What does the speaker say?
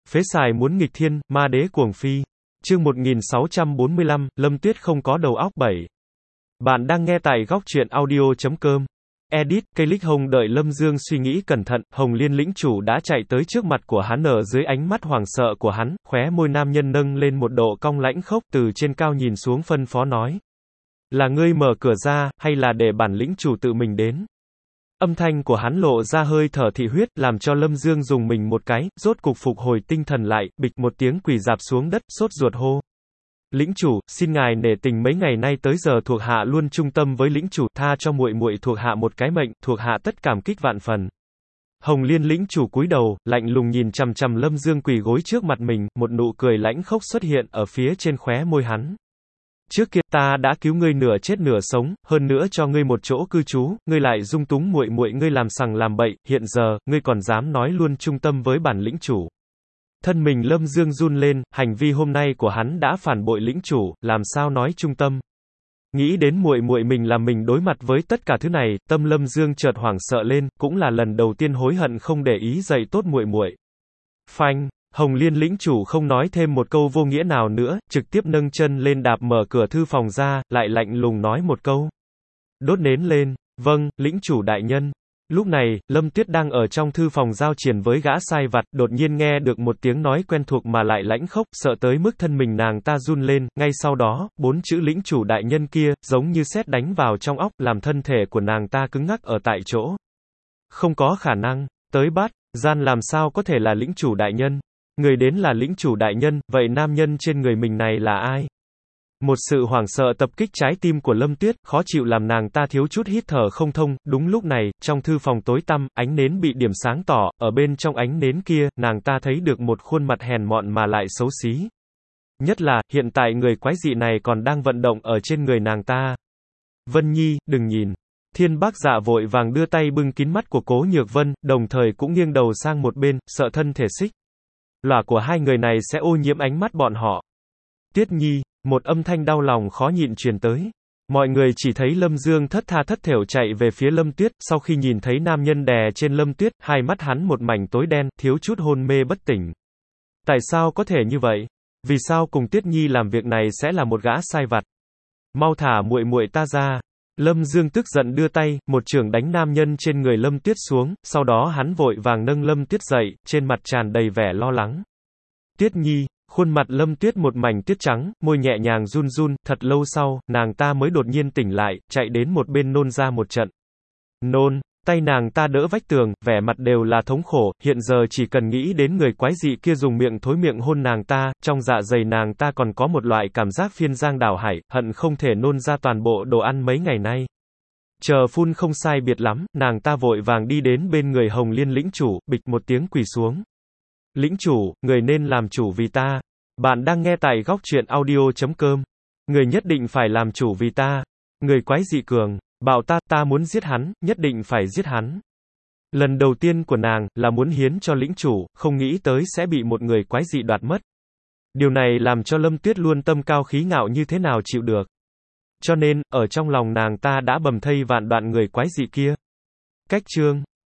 Phế xài muốn nghịch thiên, ma đế cuồng phi. Chương 1645, Lâm Tuyết không có đầu óc 7. Bạn đang nghe tại góc truyện audio.com. Edit, cây lích hồng. Đợi Lâm Dương suy nghĩ cẩn thận, Hồng Liên lĩnh chủ đã chạy tới trước mặt của hắn. Ở dưới ánh mắt hoảng sợ của hắn, khóe môi nam nhân nâng lên một độ cong lãnh khốc, từ trên cao nhìn xuống phân phó nói: là ngươi mở cửa ra, hay là để bản lĩnh chủ tự mình đến? Âm thanh của hắn lộ ra hơi thở thị huyết, làm cho Lâm Dương dùng mình một cái, rốt cục phục hồi tinh thần lại, bịch một tiếng quỳ rạp xuống đất, sốt ruột hô: lĩnh chủ, xin ngài nể tình mấy ngày nay tới giờ thuộc hạ luôn trung tâm với lĩnh chủ, tha cho muội muội thuộc hạ một cái mệnh, thuộc hạ tất cảm kích vạn phần. Hồng Liên lĩnh chủ cúi đầu, lạnh lùng nhìn chằm chằm Lâm Dương quỳ gối trước mặt mình, một nụ cười lãnh khốc xuất hiện ở phía trên khóe môi hắn. Trước kia ta đã cứu ngươi nửa chết nửa sống, hơn nữa cho ngươi một chỗ cư trú, ngươi lại dung túng muội muội ngươi làm sằng làm bậy, hiện giờ, ngươi còn dám nói luôn trung tâm với bản lĩnh chủ. Thân mình Lâm Dương run lên, hành vi hôm nay của hắn đã phản bội lĩnh chủ, làm sao nói trung tâm. Nghĩ đến muội muội mình làm mình đối mặt với tất cả thứ này, tâm Lâm Dương chợt hoảng sợ lên, cũng là lần đầu tiên hối hận không để ý dạy tốt muội muội. Phanh. Hồng Liên lĩnh chủ không nói thêm một câu vô nghĩa nào nữa, trực tiếp nâng chân lên đạp mở cửa thư phòng ra, lại lạnh lùng nói một câu: đốt nến lên. Vâng, lĩnh chủ đại nhân. Lúc này, Lâm Tuyết đang ở trong thư phòng giao triền với gã sai vặt, đột nhiên nghe được một tiếng nói quen thuộc mà lại lãnh khốc, sợ tới mức thân mình nàng ta run lên, ngay sau đó, 4 chữ lĩnh chủ đại nhân kia, giống như sét đánh vào trong óc, làm thân thể của nàng ta cứng ngắc ở tại chỗ. Không có khả năng, tới bát, gian làm sao có thể là lĩnh chủ đại nhân? Người đến là lĩnh chủ đại nhân, vậy nam nhân trên người mình này là ai? Một sự hoảng sợ tập kích trái tim của Lâm Tuyết, khó chịu làm nàng ta thiếu chút hít thở không thông. Đúng lúc này, trong thư phòng tối tăm, ánh nến bị điểm sáng tỏ, ở bên trong ánh nến kia, nàng ta thấy được một khuôn mặt hèn mọn mà lại xấu xí. Nhất là, hiện tại người quái dị này còn đang vận động ở trên người nàng ta. Vân Nhi, đừng nhìn. Thiên Bác Dạ vội vàng đưa tay bưng kín mắt của Cố Nhược Vân, đồng thời cũng nghiêng đầu sang một bên, sợ thân thể xích lòa của hai người này sẽ ô nhiễm ánh mắt bọn họ. Tiết Nhi, một âm thanh đau lòng khó nhịn truyền tới. Mọi người chỉ thấy Lâm Dương thất tha thất thểu chạy về phía Lâm Tuyết, sau khi nhìn thấy nam nhân đè trên Lâm Tuyết, hai mắt hắn một mảnh tối đen, thiếu chút hôn mê bất tỉnh. Tại sao có thể như vậy? Vì sao cùng Tiết Nhi làm việc này sẽ là một gã sai vặt? Mau thả muội muội ta ra. Lâm Dương tức giận đưa tay, một chưởng đánh nam nhân trên người Lâm Tuyết xuống, sau đó hắn vội vàng nâng Lâm Tuyết dậy, trên mặt tràn đầy vẻ lo lắng. Tuyết Nhi, khuôn mặt Lâm Tuyết một mảnh tuyết trắng, môi nhẹ nhàng run run, thật lâu sau, nàng ta mới đột nhiên tỉnh lại, chạy đến một bên nôn ra một trận. Nôn, tay nàng ta đỡ vách tường, vẻ mặt đều là thống khổ, hiện giờ chỉ cần nghĩ đến người quái dị kia dùng miệng thối miệng hôn nàng ta, trong dạ dày nàng ta còn có một loại cảm giác phiên giang đảo hải, hận không thể nôn ra toàn bộ đồ ăn mấy ngày nay. Chờ phun không sai biệt lắm, nàng ta vội vàng đi đến bên người Hồng Liên lĩnh chủ, bịch một tiếng quỳ xuống. Lĩnh chủ, người nên làm chủ vì ta. Bạn đang nghe tại góc truyện audio.com. Người nhất định phải làm chủ vì ta. Người quái dị cường, bảo ta muốn giết hắn, nhất định phải giết hắn. Lần đầu tiên của nàng, là muốn hiến cho lĩnh chủ, không nghĩ tới sẽ bị một người quái dị đoạt mất. Điều này làm cho Lâm Tuyết luôn tâm cao khí ngạo như thế nào chịu được. Cho nên, ở trong lòng nàng ta đã bầm thây vạn đoạn người quái dị kia. Cách chương